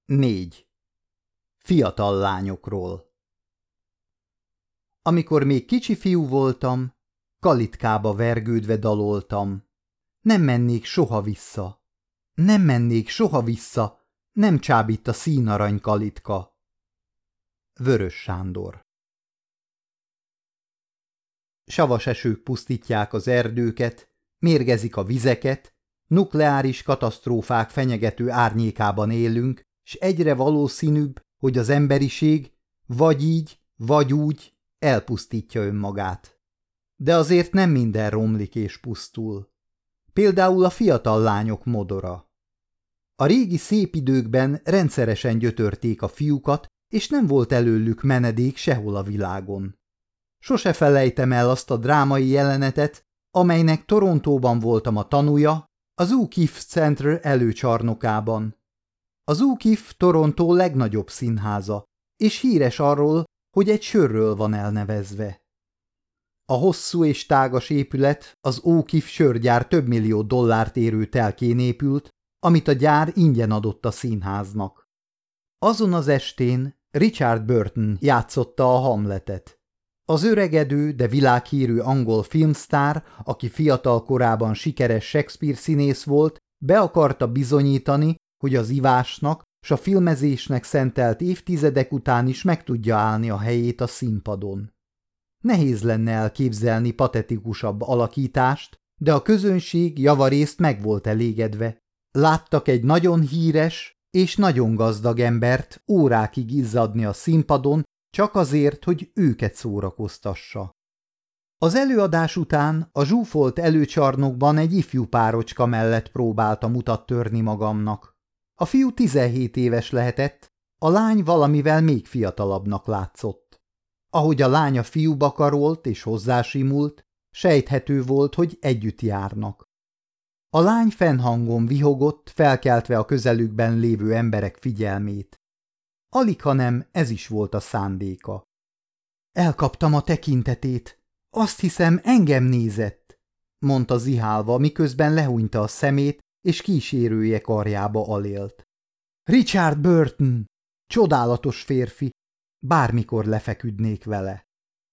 4. Fiatal lányokról. Amikor még kicsi fiú voltam, kalitkába vergődve daloltam. Nem mennék soha vissza. Nem mennék soha vissza, nem csábít a színarany kalitka. Vörös Sándor. Savas esők pusztítják az erdőket, mérgezik a vizeket, nukleáris katasztrófák fenyegető árnyékában élünk, s egyre valószínűbb, hogy az emberiség vagy így, vagy úgy elpusztítja önmagát. De azért nem minden romlik és pusztul. Például a fiatal lányok modora. A régi szép időkben rendszeresen gyötörték a fiúkat, és nem volt előlük menedék sehol a világon. Sose felejtem el azt a drámai jelenetet, amelynek Torontóban voltam a tanúja, az O'Keeffe Center előcsarnokában. Az O'Keeffe Torontó legnagyobb színháza, és híres arról, hogy egy sörről van elnevezve. A hosszú és tágas épület az O'Keeffe sörgyár több millió dollárt érő telkén épült, amit a gyár ingyen adott a színháznak. Azon az estén Richard Burton játszotta a Hamletet. Az öregedő, de világhírű angol filmsztár, aki fiatal korában sikeres Shakespeare színész volt, be akarta bizonyítani, hogy az ivásnak s a filmezésnek szentelt évtizedek után is meg tudja állni a helyét a színpadon. Nehéz lenne elképzelni patetikusabb alakítást, de a közönség javarészt meg volt elégedve. Láttak egy nagyon híres és nagyon gazdag embert órákig izzadni a színpadon, csak azért, hogy őket szórakoztassa. Az előadás után a zsúfolt előcsarnokban egy ifjú párocska mellett próbáltam utat törni magamnak. A fiú 17 éves lehetett, a lány valamivel még fiatalabbnak látszott. Ahogy a lány a fiúba karolt és hozzásimult, sejthető volt, hogy együtt járnak. A lány fennhangon vihogott, felkeltve a közelükben lévő emberek figyelmét. Alighanem ez is volt a szándéka. Elkaptam a tekintetét. Azt hiszem, engem nézett, mondta zihálva, miközben lehúnyta a szemét, és kísérője karjába alélt. Richard Burton! Csodálatos férfi! Bármikor lefeküdnék vele.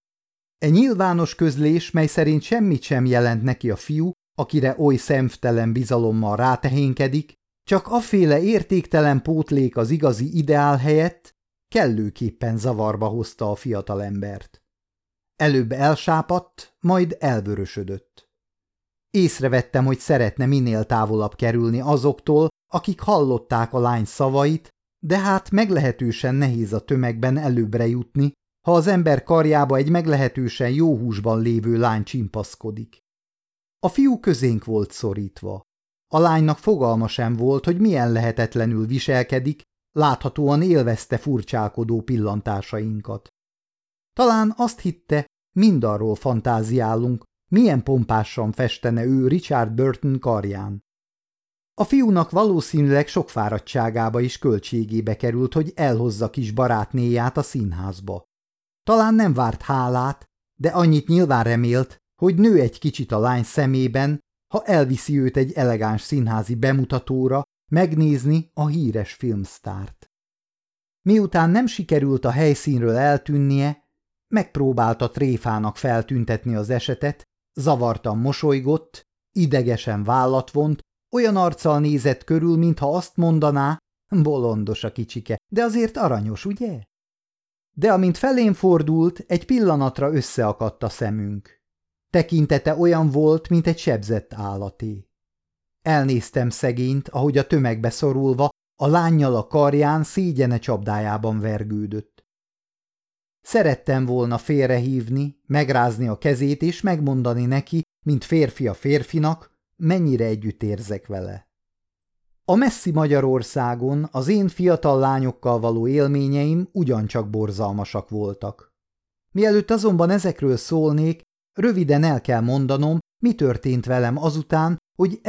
Egy nyilvános közlés, mely szerint semmit sem jelent neki a fiú, akire oly szemtelen bizalommal rátehénkedik, csak aféle értéktelen pótlék az igazi ideál helyett, kellőképpen zavarba hozta a fiatalembert. Előbb elsápadt, majd elvörösödött. Észrevettem, hogy szeretne minél távolabb kerülni azoktól, akik hallották a lány szavait, de hát meglehetősen nehéz a tömegben előbbre jutni, ha az ember karjába egy meglehetősen jó húsban lévő lány csimpaszkodik. A fiú közénk volt szorítva. A lánynak fogalma sem volt, hogy milyen lehetetlenül viselkedik, láthatóan élvezte furcsálkodó pillantásainkat. Talán azt hitte, mindarról fantáziálunk, milyen pompásan festene ő Richard Burton karján. A fiúnak valószínűleg sok fáradtságába és költségébe került, hogy elhozza kis barátnéját a színházba. Talán nem várt hálát, de annyit nyilván remélt, hogy nő egy kicsit a lány szemében, ha elviszi őt egy elegáns színházi bemutatóra megnézni a híres filmsztárt. Miután nem sikerült a helyszínről eltűnnie, megpróbálta tréfának feltüntetni az esetet, zavartan mosolygott, idegesen vállat vont, olyan arccal nézett körül, mintha azt mondaná, bolondos a kicsike, de azért aranyos, ugye? De amint felém fordult, egy pillanatra összeakadt a szemünk. Tekintete olyan volt, mint egy sebzett állaté. Elnéztem szegényt, ahogy a tömegbe szorulva, a lánnyal a karján szégyene csapdájában vergődött. Szerettem volna félrehívni, megrázni a kezét és megmondani neki, mint férfi a férfinak, mennyire együtt érzek vele. A messzi Magyarországon az én fiatal lányokkal való élményeim ugyancsak borzalmasak voltak. Mielőtt azonban ezekről szólnék, röviden el kell mondanom, mi történt velem azután, hogy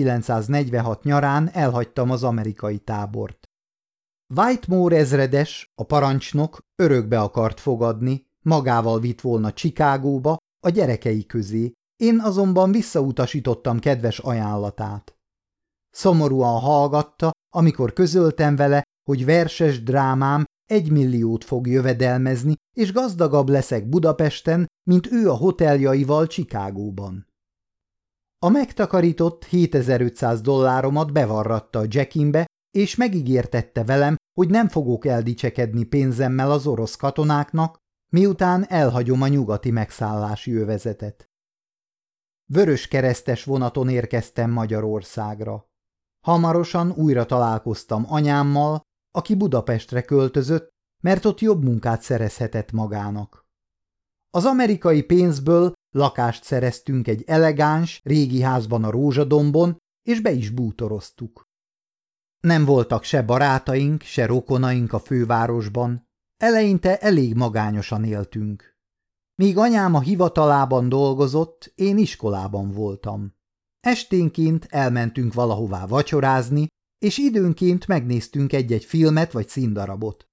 1946 nyarán elhagytam az amerikai tábort. Whitmore ezredes, a parancsnok örökbe akart fogadni, magával vitt volna Chicagóba, a gyerekei közé, én azonban visszautasítottam kedves ajánlatát. Szomorúan hallgatta, amikor közöltem vele, hogy verses drámám 1 milliót fog jövedelmezni, és gazdagabb leszek Budapesten, mint ő a hoteljaival Chicagóban. A megtakarított $7500 bevarratta a Jackinbe, és megígértette velem, hogy nem fogok eldicsekedni pénzemmel az orosz katonáknak, miután elhagyom a nyugati megszállási övezetet. Vöröskeresztes vonaton érkeztem Magyarországra. Hamarosan újra találkoztam anyámmal, aki Budapestre költözött, mert ott jobb munkát szerezhetett magának. Az amerikai pénzből lakást szereztünk egy elegáns, régi házban a Rózsadombon, és be is bútoroztuk. Nem voltak se barátaink, se rokonaink a fővárosban, eleinte elég magányosan éltünk. Míg anyám a hivatalában dolgozott, én iskolában voltam. Esténként elmentünk valahová vacsorázni, és időnként megnéztünk egy-egy filmet vagy színdarabot.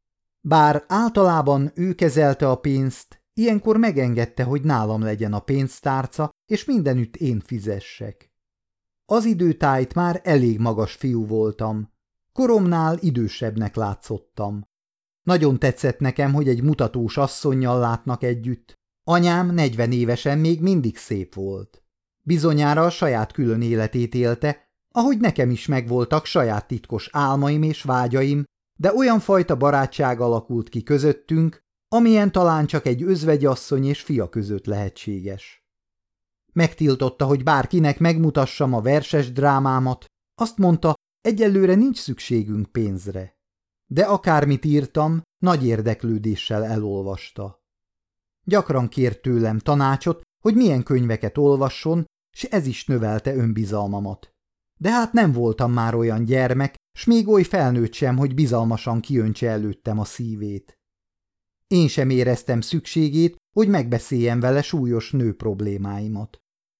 Bár általában ő kezelte a pénzt, ilyenkor megengedte, hogy nálam legyen a pénztárca, és mindenütt én fizessek. Az időtájt már elég magas fiú voltam. Koromnál idősebbnek látszottam. Nagyon tetszett nekem, hogy egy mutatós asszonnyal látnak együtt. Anyám 40 évesen még mindig szép volt. Bizonyára a saját külön életét élte, ahogy nekem is megvoltak saját titkos álmaim és vágyaim, de olyan fajta barátság alakult ki közöttünk, amilyen talán csak egy özvegyasszony és fia között lehetséges. Megtiltotta, hogy bárkinek megmutassam a verses drámámat, azt mondta, egyelőre nincs szükségünk pénzre. De akármit írtam, nagy érdeklődéssel elolvasta. Gyakran kért tőlem tanácsot, hogy milyen könyveket olvasson, s ez is növelte önbizalmamat. De hát nem voltam már olyan gyermek, s még oly felnőtt sem, hogy bizalmasan kiöntse előttem a szívét. Én sem éreztem szükségét, hogy megbeszéljem vele súlyos nő problémáimat.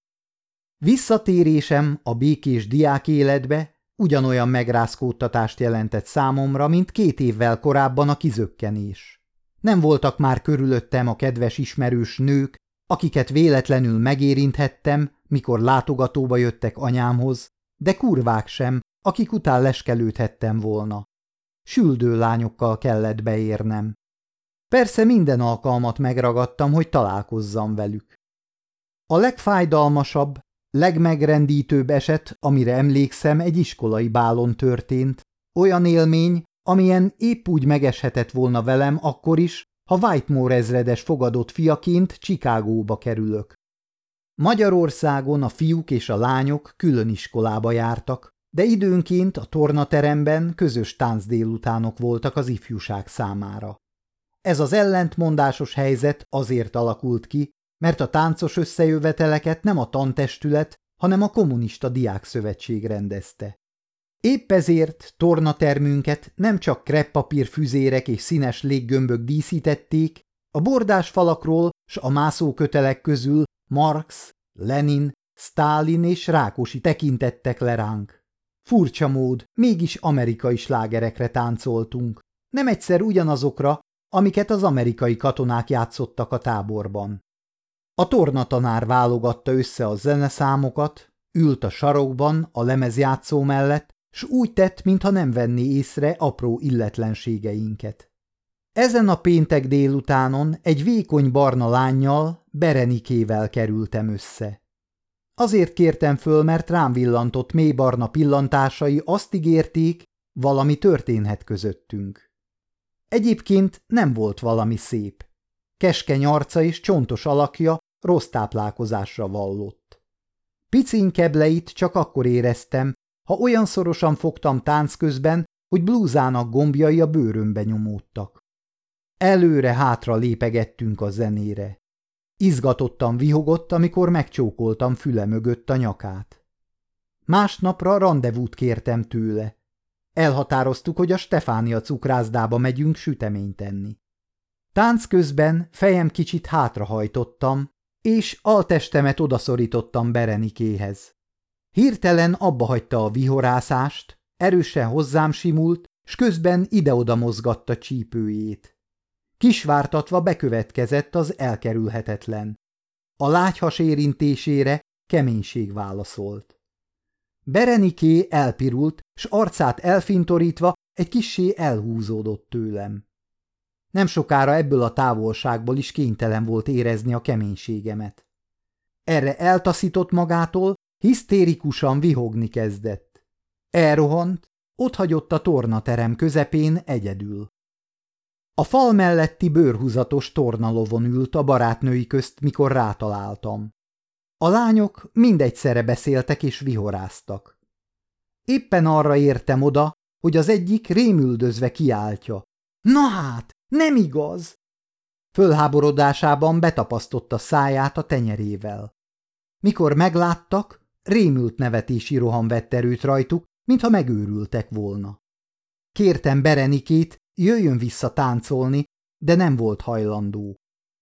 Visszatérésem a békés diákéletbe ugyanolyan megrázkódtatást jelentett számomra, mint 2 évvel korábban a kizökkenés. Nem voltak már körülöttem a kedves ismerős nők, akiket véletlenül megérinthettem, mikor látogatóba jöttek anyámhoz, de kurvák sem, akik után leskelődhettem volna. Süldő lányokkal kellett beérnem. Persze minden alkalmat megragadtam, hogy találkozzam velük. A legfájdalmasabb, legmegrendítőbb eset, amire emlékszem, egy iskolai bálon történt, olyan élmény, amilyen épp úgy megeshetett volna velem akkor is, ha Whitemore ezredes fogadott fiaként Chicagóba kerülök. Magyarországon a fiúk és a lányok külön iskolába jártak, de időnként a tornateremben közös táncdélutánok voltak az ifjúság számára. Ez az ellentmondásos helyzet azért alakult ki, mert a táncos összejöveteleket nem a tantestület, hanem a kommunista diákszövetség rendezte. Épp ezért tornatermünket nem csak kreppapír füzérek és színes léggömbök díszítették, a bordás falakról s a mászókötelek közül Marx, Lenin, Sztálin és Rákosi tekintettek le ránk. Furcsa mód, mégis amerikai slágerekre táncoltunk, nem egyszer ugyanazokra, amiket az amerikai katonák játszottak a táborban. A tornatanár válogatta össze a zeneszámokat, ült a sarokban a lemezjátszó mellett, s úgy tett, mintha nem venné észre apró illetlenségeinket. Ezen a péntek délutánon egy vékony barna lánnyal, Berenikével kerültem össze. Azért kértem föl, mert rám villantott mély barna pillantásai azt ígérték, valami történhet közöttünk. Egyébként nem volt valami szép. Keskeny arca és csontos alakja rossz táplálkozásra vallott. Picin kebleit csak akkor éreztem, ha olyan szorosan fogtam tánc közben, hogy blúzának gombjai a bőrömbe nyomódtak. Előre-hátra lépegettünk a zenére. Izgatottan vihogott, amikor megcsókoltam füle mögött a nyakát. Másnapra randevút kértem tőle. Elhatároztuk, hogy a Stefánia cukrászdába megyünk süteményt enni. Tánc közben fejem kicsit hátrahajtottam, és altestemet odaszorítottam Berenikéhez. Hirtelen abbahagyta a vihorászást, erősen hozzám simult, s közben ide-oda mozgatta csípőjét. Kisvártatva bekövetkezett az elkerülhetetlen. A lágyhas érintésére keménység válaszolt. Bereniké elpirult, s arcát elfintorítva egy kissé elhúzódott tőlem. Nem sokára ebből a távolságból is kénytelen volt érezni a keménységemet. Erre eltaszított magától, hisztérikusan vihogni kezdett. Elrohant, otthagyott a tornaterem közepén egyedül. A fal melletti bőrhúzatos tornalovon ült a barátnői közt, mikor rátaláltam. A lányok mindegyszerre beszéltek és vihoráztak. Éppen arra értem oda, hogy az egyik rémüldözve kiáltja. Na hát, nem igaz! Fölháborodásában betapasztotta száját a tenyerével. Mikor megláttak, rémült nevetési roham vett erőt rajtuk, mintha megőrültek volna. Kértem Berenikét, jöjjön vissza táncolni, de nem volt hajlandó.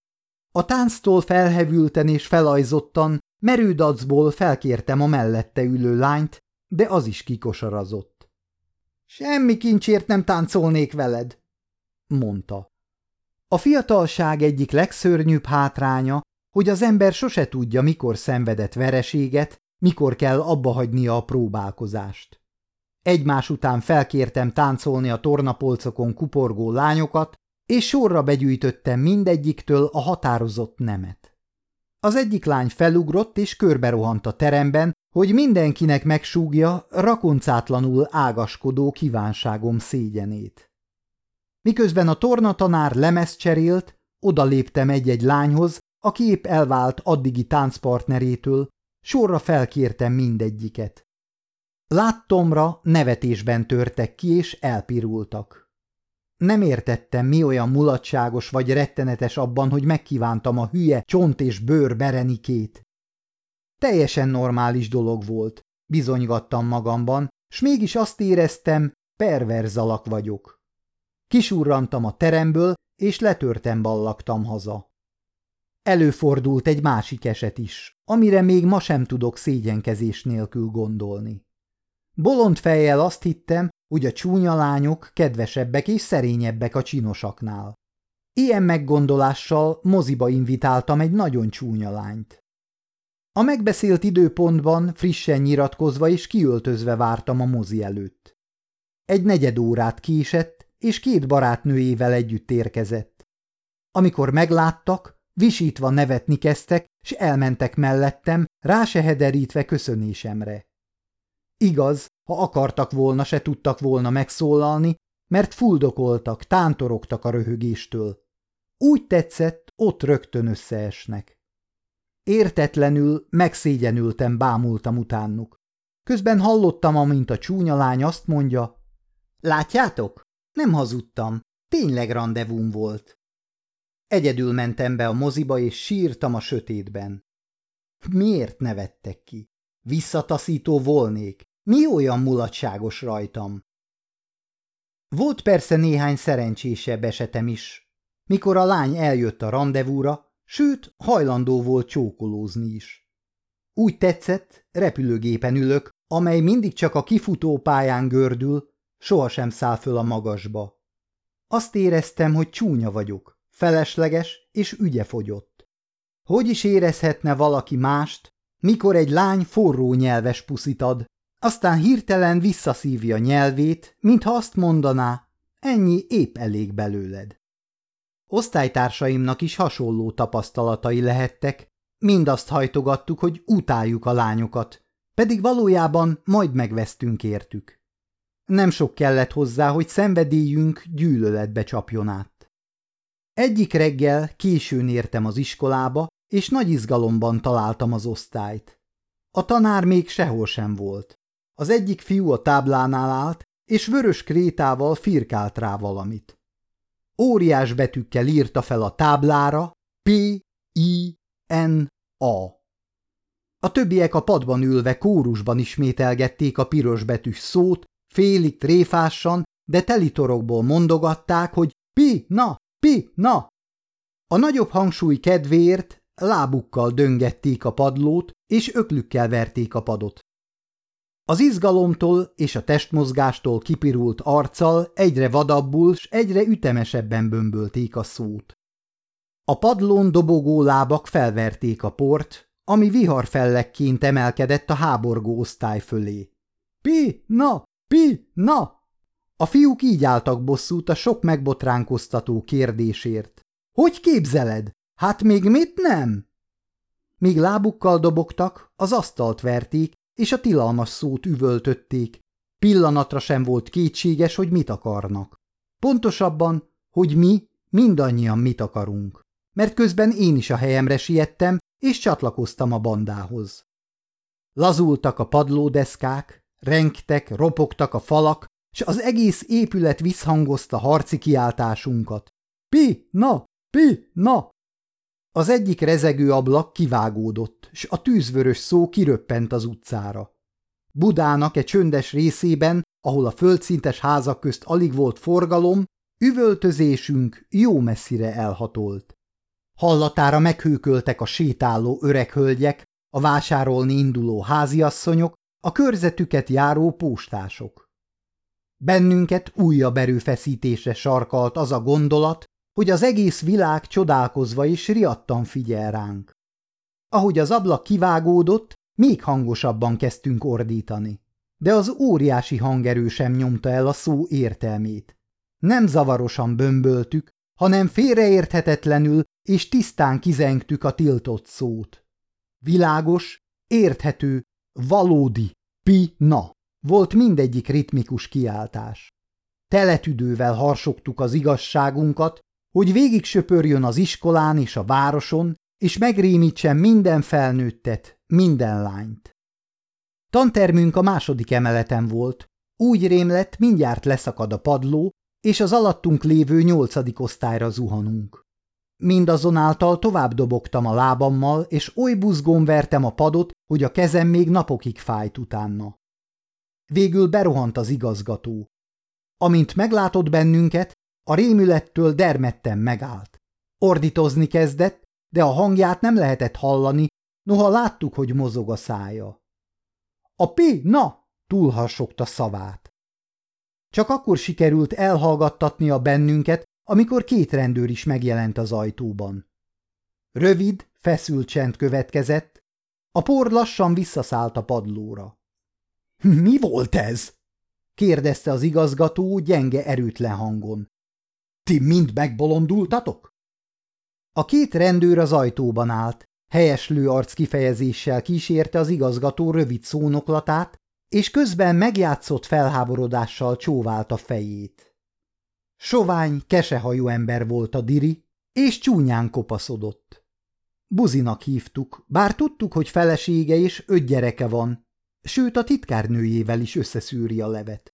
A tánctól felhevülten és felajzottan merődacból felkértem a mellette ülő lányt, de az is kikosarazott. Semmi kincsért nem táncolnék veled, mondta. A fiatalság egyik legszörnyűbb hátránya, hogy az ember sose tudja, mikor szenvedett vereséget, mikor kell abbahagynia a próbálkozást. Egymás után felkértem táncolni a tornapolcokon kuporgó lányokat, és sorra begyűjtöttem mindegyiktől a határozott nemet. Az egyik lány felugrott és körberohant a teremben, hogy mindenkinek megsúgja rakoncátlanul ágaskodó kívánságom szégyenét. Miközben a tornatanár lemezt cserélt, odaléptem egy-egy lányhoz, aki épp elvált addigi táncpartnerétől, sorra felkértem mindegyiket. Láttomra nevetésben törtek ki és elpirultak. Nem értettem, mi olyan mulatságos vagy rettenetes abban, hogy megkívántam a hülye csont és bőr Berenikét. Teljesen normális dolog volt, bizonygattam magamban, s mégis azt éreztem, perverz alak vagyok. Kisurrantam a teremből, és letörtem ballagtam haza. Előfordult egy másik eset is, amire még ma sem tudok szégyenkezés nélkül gondolni. Bolond fejjel azt hittem, hogy a csúnya lányok kedvesebbek és szerényebbek a csinosaknál. Ilyen meggondolással moziba invitáltam egy nagyon csúnya lányt. A megbeszélt időpontban frissen nyiratkozva és kiöltözve vártam a mozi előtt. Egy negyed órát késett, és 2 barátnőjével együtt érkezett. Amikor megláttak, visítva nevetni kezdtek, s elmentek mellettem, rásehederítve köszönésemre. Igaz, ha akartak volna, se tudtak volna megszólalni, mert fuldokoltak, tántorogtak a röhögéstől. Úgy tetszett, ott rögtön összeesnek. Értetlenül, megszégyenültem, bámultam utánuk. Közben hallottam, amint a csúnya lány azt mondja, látjátok? Nem hazudtam, tényleg randevúm volt. Egyedül mentem be a moziba, és sírtam a sötétben. Miért nevettek ki? Visszataszító volnék. Mi olyan mulatságos rajtam? Volt persze néhány szerencsésebb esetem is, mikor a lány eljött a randevúra, sőt, hajlandó volt csókolózni is. Úgy tetszett, repülőgépen ülök, amely mindig csak a kifutópályán gördül, sohasem száll föl a magasba. Azt éreztem, hogy csúnya vagyok, felesleges és ügyefogyott. Hogy is érezhetne valaki mást, mikor egy lány forró nyelves puszit ad, aztán hirtelen visszaszívja nyelvét, mintha azt mondaná, ennyi épp elég belőled. Osztálytársaimnak is hasonló tapasztalatai lehettek, mind azt hajtogattuk, hogy utáljuk a lányokat, pedig valójában majd megvesztünk értük. Nem sok kellett hozzá, hogy szenvedélyünk gyűlöletbe csapjon át. Egyik reggel későn értem az iskolába, és nagy izgalomban találtam az osztályt. A tanár még sehol sem volt. Az egyik fiú a táblánál állt, és vörös krétával firkált rá valamit. Óriás betűkkel írta fel a táblára P-I-N-A. A többiek a padban ülve kórusban ismételgették a piros betűs szót, félig tréfásan, de telitorokból mondogatták, hogy pi-na, pi-na. A nagyobb hangsúly kedvéért lábukkal döngették a padlót, és öklükkel verték a padot. Az izgalomtól és a testmozgástól kipirult arccal egyre vadabbul s egyre ütemesebben bömbölték a szót. A padlón dobogó lábak felverték a port, ami viharfellekként emelkedett a háborgó osztály fölé. Pi-na, pi-na! A fiúk így álltak bosszút a sok megbotránkoztató kérdésért. Hogy képzeled? Hát még mit nem? Míg lábukkal dobogtak, az asztalt verték, és a tilalmas szót üvöltötték. Pillanatra sem volt kétséges, hogy mit akarnak. Pontosabban, hogy mi mindannyian mit akarunk. Mert közben én is a helyemre siettem, és csatlakoztam a bandához. Lazultak a padlódeszkák, rengtek, ropogtak a falak, s az egész épület visszhangozta harci kiáltásunkat. Pi, na, pi, na! Az egyik rezegő ablak kivágódott, s a tűzvörös szó kiröppent az utcára. Budának egy csöndes részében, ahol a földszintes házak közt alig volt forgalom, üvöltözésünk jó messzire elhatolt. Hallatára meghőköltek a sétáló öreg hölgyek, a vásárolni induló háziasszonyok, a körzetüket járó póstások. Bennünket újabb erőfeszítésre sarkalt az a gondolat, hogy az egész világ csodálkozva és riadtan figyel ránk. Ahogy az ablak kivágódott, még hangosabban kezdtünk ordítani. De az óriási hangerő sem nyomta el a szó értelmét. Nem zavarosan bömböltük, hanem félreérthetetlenül és tisztán kizengtük a tiltott szót. Világos, érthető, valódi, pi-na volt mindegyik ritmikus kiáltás. Teletüdővel harsogtuk az igazságunkat, hogy végig söpörjön az iskolán és a városon, és megrémítsen minden felnőttet, minden lányt. Tantermünk a második emeleten volt, úgy rémlett, mindjárt leszakad a padló, és az alattunk lévő 8. osztályra zuhanunk. Mindazonáltal tovább dobogtam a lábammal, és oly buzgón vertem a padot, hogy a kezem még napokig fájt utána. Végül berohant az igazgató. Amint meglátott bennünket, a rémülettől dermedten megállt. Ordítozni kezdett, de a hangját nem lehetett hallani, noha láttuk, hogy mozog a szája. A pi-na! Túlharsogta szavát. Csak akkor sikerült elhallgattatnia bennünket, amikor 2 rendőr is megjelent az ajtóban. Rövid, feszült csend következett, a por lassan visszaszállt a padlóra. – Mi volt ez? – kérdezte az igazgató gyenge, erőtlen hangon. – Ti mind megbolondultatok? A 2 rendőr az ajtóban állt, helyeslő arckifejezéssel kísérte az igazgató rövid szónoklatát, és közben megjátszott felháborodással csóválta fejét. Sovány, kesehajú ember volt a diri, és csúnyán kopaszodott. Buzinak hívtuk, bár tudtuk, hogy felesége és 5 gyereke van, sőt a titkárnőjével is összeszűri a levet.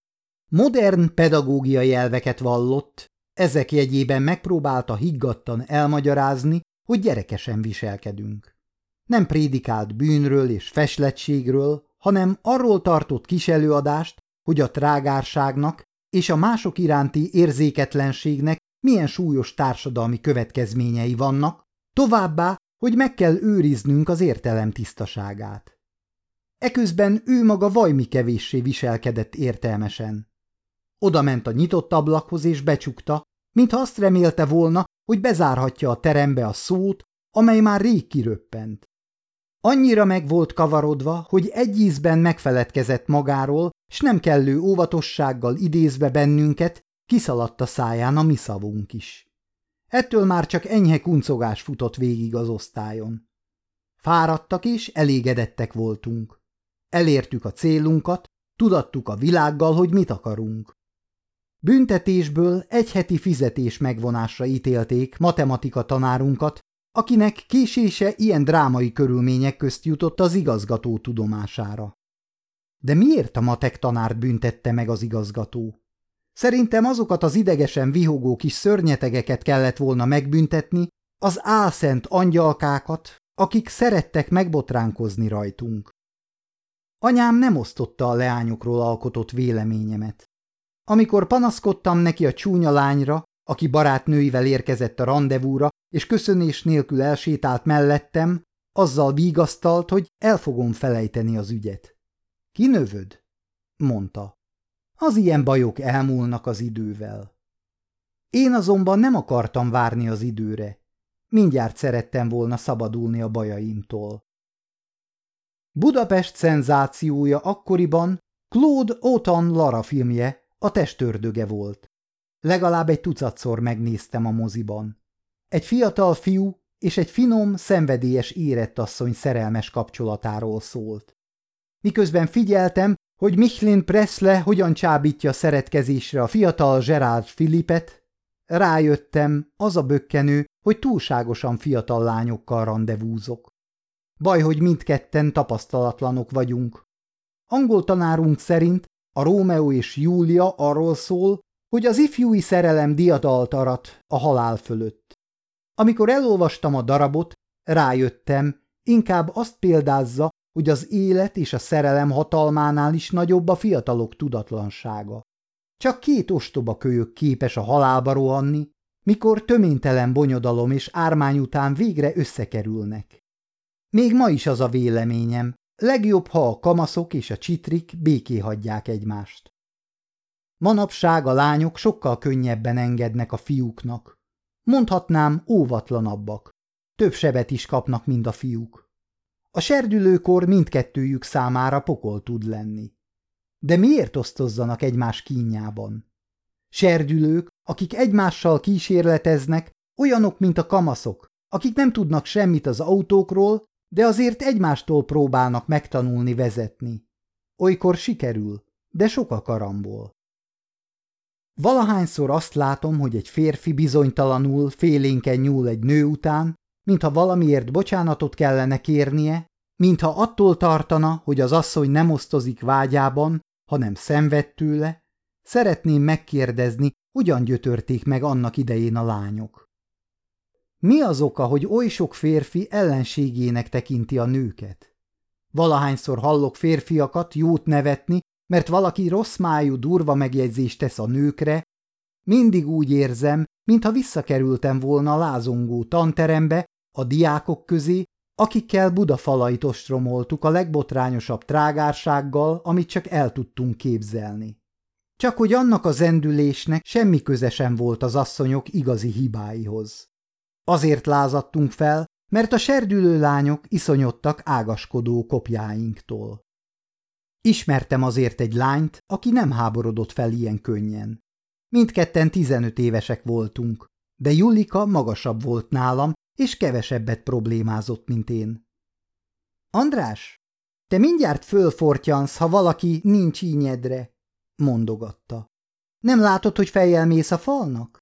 Modern pedagógiai elveket vallott, ezek jegyében megpróbálta higgadtan elmagyarázni, hogy gyerekesen viselkedünk. Nem prédikált bűnről és feslettségről, hanem arról tartott kis előadást, hogy a trágárságnak és a mások iránti érzéketlenségnek milyen súlyos társadalmi következményei vannak, továbbá, hogy meg kell őriznünk az értelem tisztaságát. Eközben ő maga vajmi kevéssé viselkedett értelmesen. Odament a nyitott ablakhoz és becsukta, mintha azt remélte volna, hogy bezárhatja a terembe a szót, amely már rég kiröppent. Annyira meg volt kavarodva, hogy egy ízben megfeledkezett magáról, s nem kellő óvatossággal idézve bennünket, kiszaladt a száján a mi szavunk is. Ettől már csak enyhe kuncogás futott végig az osztályon. Fáradtak és elégedettek voltunk. Elértük a célunkat, tudattuk a világgal, hogy mit akarunk. Büntetésből 1 heti fizetés megvonásra ítélték matematika tanárunkat, akinek késése ilyen drámai körülmények közt jutott az igazgató tudomására. De miért a matek tanárt büntette meg az igazgató? Szerintem azokat az idegesen vihogó kis szörnyetegeket kellett volna megbüntetni, az álszent angyalkákat, akik szerettek megbotránkozni rajtunk. Anyám nem osztotta a leányokról alkotott véleményemet. Amikor panaszkodtam neki a csúnya lányra, aki barátnőivel érkezett a randevúra, és köszönés nélkül elsétált mellettem, azzal vigasztalt, hogy el fogom felejteni az ügyet. Kinövöd? Mondta. Az ilyen bajok elmúlnak az idővel. Én azonban nem akartam várni az időre. Mindjárt szerettem volna szabadulni a bajaimtól. Budapest szenzációja akkoriban Claude Auton Lara filmje, a testördöge volt. Legalább egy tucatszor megnéztem a moziban. Egy fiatal fiú és egy finom, szenvedélyes érettasszony szerelmes kapcsolatáról szólt. Miközben figyeltem, hogy Michelin Presley hogyan csábítja szeretkezésre a fiatal Gerard Philippet, rájöttem, az a bökkenő, hogy túlságosan fiatal lányokkal randevúzok. Baj, hogy mindketten tapasztalatlanok vagyunk. Angol tanárunk szerint a Rómeó és Júlia arról szól, hogy az ifjúi szerelem diadalt arat a halál fölött. Amikor elolvastam a darabot, rájöttem, inkább azt példázza, hogy az élet és a szerelem hatalmánál is nagyobb a fiatalok tudatlansága. Csak két ostoba kölyök képes a halálba rohanni, mikor töménytelen bonyodalom és ármány után végre összekerülnek. Még ma is az a véleményem, legjobb, ha a kamaszok és a csitrik béké hagyják egymást. Manapság a lányok sokkal könnyebben engednek a fiúknak. Mondhatnám, óvatlanabbak. Több sebet is kapnak, mint a fiúk. A serdülőkor mindkettőjük számára pokol tud lenni. De miért osztozzanak egymás kínjában? Serdülők, akik egymással kísérleteznek, olyanok, mint a kamaszok, akik nem tudnak semmit az autókról, de azért egymástól próbálnak megtanulni vezetni. Olykor sikerül, de sok a karamból. Valahányszor azt látom, hogy egy férfi bizonytalanul, félénken nyúl egy nő után, mintha valamiért bocsánatot kellene kérnie, mintha attól tartana, hogy az asszony nem osztozik vágyában, hanem szenved tőle, szeretném megkérdezni, hogyan gyötörték meg annak idején a lányok. Mi az oka, hogy oly sok férfi ellenségének tekinti a nőket? Valahányszor hallok férfiakat jót nevetni, mert valaki rossz májú, durva megjegyzést tesz a nőkre, mindig úgy érzem, mintha visszakerültem volna a lázongó tanterembe, a diákok közé, akikkel Buda falait ostromoltuk a legbotrányosabb trágársággal, amit csak el tudtunk képzelni. Csak hogy annak a zendülésnek semmi köze sem volt az asszonyok igazi hibáihoz. Azért lázadtunk fel, mert a serdülő lányok iszonyodtak ágaskodó kopjáinktól. Ismertem azért egy lányt, aki nem háborodott fel ilyen könnyen. Mindketten 15 évesek voltunk, de Julika magasabb volt nálam, és kevesebbet problémázott, mint én. András, te mindjárt fölfortyansz, ha valaki nincs ínyedre, mondogatta. Nem látod, hogy fejjel mész a falnak?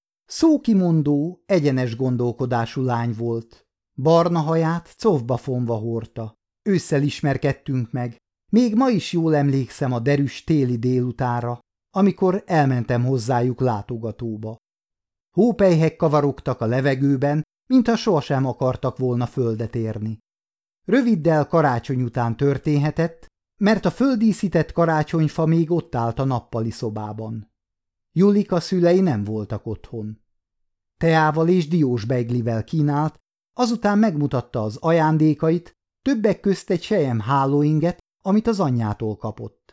Szókimondó, egyenes gondolkodású lány volt. Barna haját cofba fonva hordta. Ősszel ismerkedtünk meg. Még ma is jól emlékszem a derűs téli délutára, amikor elmentem hozzájuk látogatóba. Hópelyhek kavarogtak a levegőben, mintha sohasem akartak volna földet érni. Röviddel karácsony után történhetett, mert a földíszített karácsonyfa még ott állt a nappali szobában. Julika szülei nem voltak otthon. Teával és diós beiglivel kínált, azután megmutatta az ajándékait, többek közt egy sejem hálóinget, amit az anyjától kapott.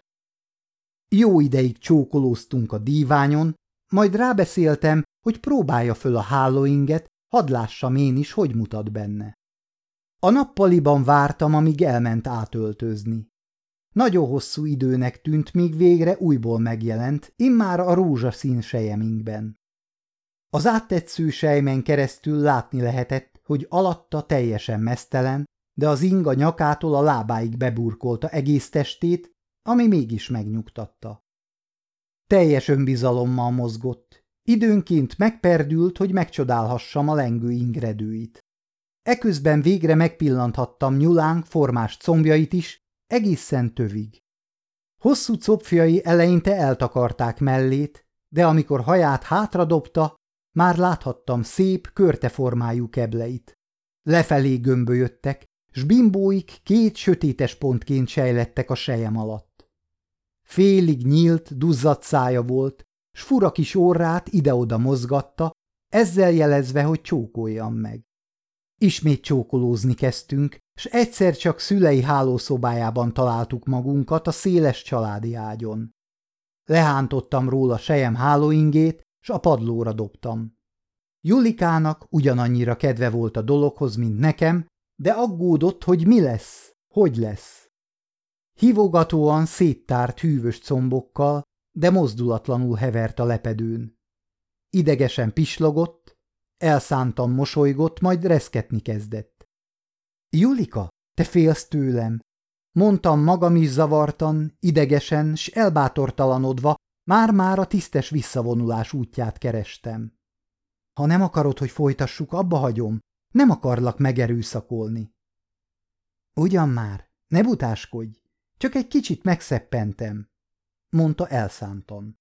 Jó ideig csókolóztunk a díványon, majd rábeszéltem, hogy próbálja föl a hálóinget, hadd lássam én is, hogy mutat benne. A nappaliban vártam, amíg elment átöltözni. Nagyon hosszú időnek tűnt, míg végre újból megjelent, immár a rózsaszín selyeminkben. Az áttetsző selymen keresztül látni lehetett, hogy alatta teljesen meztelen, de az inga nyakától a lábáig beburkolta egész testét, ami mégis megnyugtatta. Teljes önbizalommal mozgott. Időnként megperdült, hogy megcsodálhassam a lengő ingredőit. Eközben végre megpillanthattam nyulánk formás combjait is, egészen tövig. Hosszú copfjai eleinte eltakarták mellét, de amikor haját hátradobta, már láthattam szép, körteformájú kebleit. Lefelé gömbölyödtek, s bimbóik két sötétes pontként sejlettek a sejem alatt. Félig nyílt, duzzadt szája volt, s fura kis orrát ide-oda mozgatta, ezzel jelezve, hogy csókoljam meg. Ismét csókolózni kezdtünk, s egyszer csak szülei hálószobájában találtuk magunkat a széles családi ágyon. Lehántottam róla sejem hálóingét, s a padlóra dobtam. Julikának ugyanannyira kedve volt a dologhoz, mint nekem, de aggódott, hogy mi lesz, hogy lesz. Hívogatóan széttárt hűvös combokkal, de mozdulatlanul hevert a lepedőn. Idegesen pislogott, elszántan mosolygott, majd reszketni kezdett. Julika, te félsz tőlem, mondtam magam is zavartan, idegesen, s elbátortalanodva, már-már a tisztes visszavonulás útját kerestem. Ha nem akarod, hogy folytassuk, abba hagyom, nem akarlak megerőszakolni. Ugyan már, ne butáskodj, csak egy kicsit megszeppentem, mondta elszántan.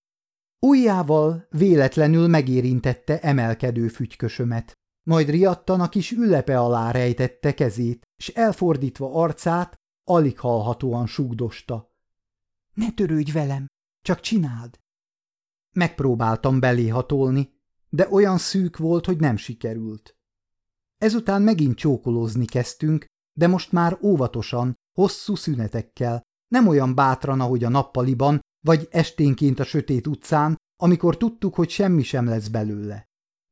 Ujjával véletlenül megérintette emelkedő fügykösömet, majd riadtan a kis ülepe alá rejtette kezét, s elfordítva arcát alig hallhatóan sugdosta. Ne törődj velem, csak csináld! Megpróbáltam belé hatolni, de olyan szűk volt, hogy nem sikerült. Ezután megint csókolózni kezdtünk, de most már óvatosan, hosszú szünetekkel, nem olyan bátran, ahogy a nappaliban, vagy esténként a sötét utcán, amikor tudtuk, hogy semmi sem lesz belőle.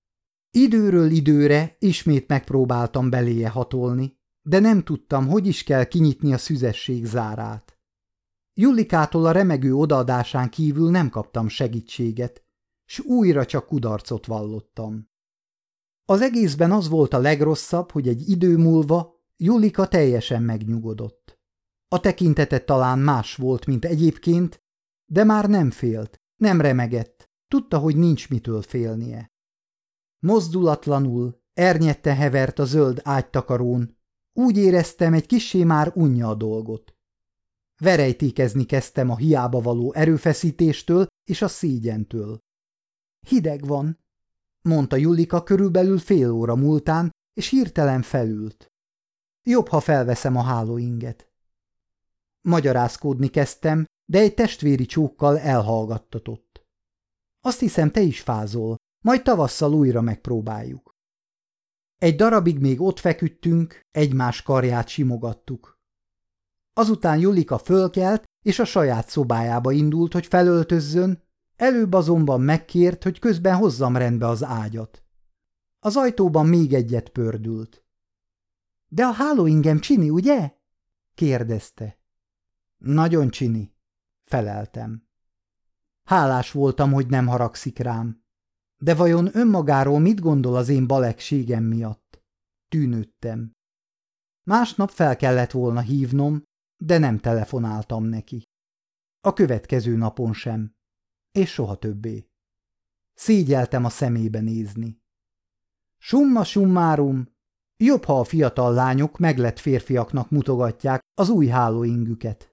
Időről időre ismét megpróbáltam beléje hatolni, de nem tudtam, hogy is kell kinyitni a szüzesség zárát. Jullikától a remegő odaadásán kívül nem kaptam segítséget, s újra csak kudarcot vallottam. Az egészben az volt a legrosszabb, hogy egy idő múlva Jullika teljesen megnyugodott. A tekintete talán más volt, mint egyébként, de már nem félt, nem remegett, tudta, hogy nincs mitől félnie. Mozdulatlanul, ernyetten hevert a zöld ágytakarón, úgy éreztem, egy kissé már unja a dolgot. Verejtékezni kezdtem a hiába való erőfeszítéstől és a szégyentől. Hideg van, mondta Jullika körülbelül fél óra múltán, és hirtelen felült. Jobb, ha felveszem a hálóinget. Magyarázkodni kezdtem, de egy testvéri csókkal elhallgattatott. Azt hiszem, te is fázol, majd tavasszal újra megpróbáljuk. Egy darabig még ott feküdtünk, egymás karját simogattuk. Azután Jullika fölkelt, és a saját szobájába indult, hogy felöltözzön, előbb azonban megkért, hogy közben hozzam rendbe az ágyat. Az ajtóban még egyet pördült. – De a hálóingem csini, ugye? – kérdezte. – Nagyon csini – feleltem. Hálás voltam, hogy nem haragszik rám. De vajon önmagáról mit gondol az én balegségem miatt? Tűnődtem. Másnap fel kellett volna hívnom, de nem telefonáltam neki. A következő napon sem. És soha többé. Szégyeltem a szemébe nézni. Summa summarum, jobb, ha a fiatal lányok meglett férfiaknak mutogatják az új hálóingüket.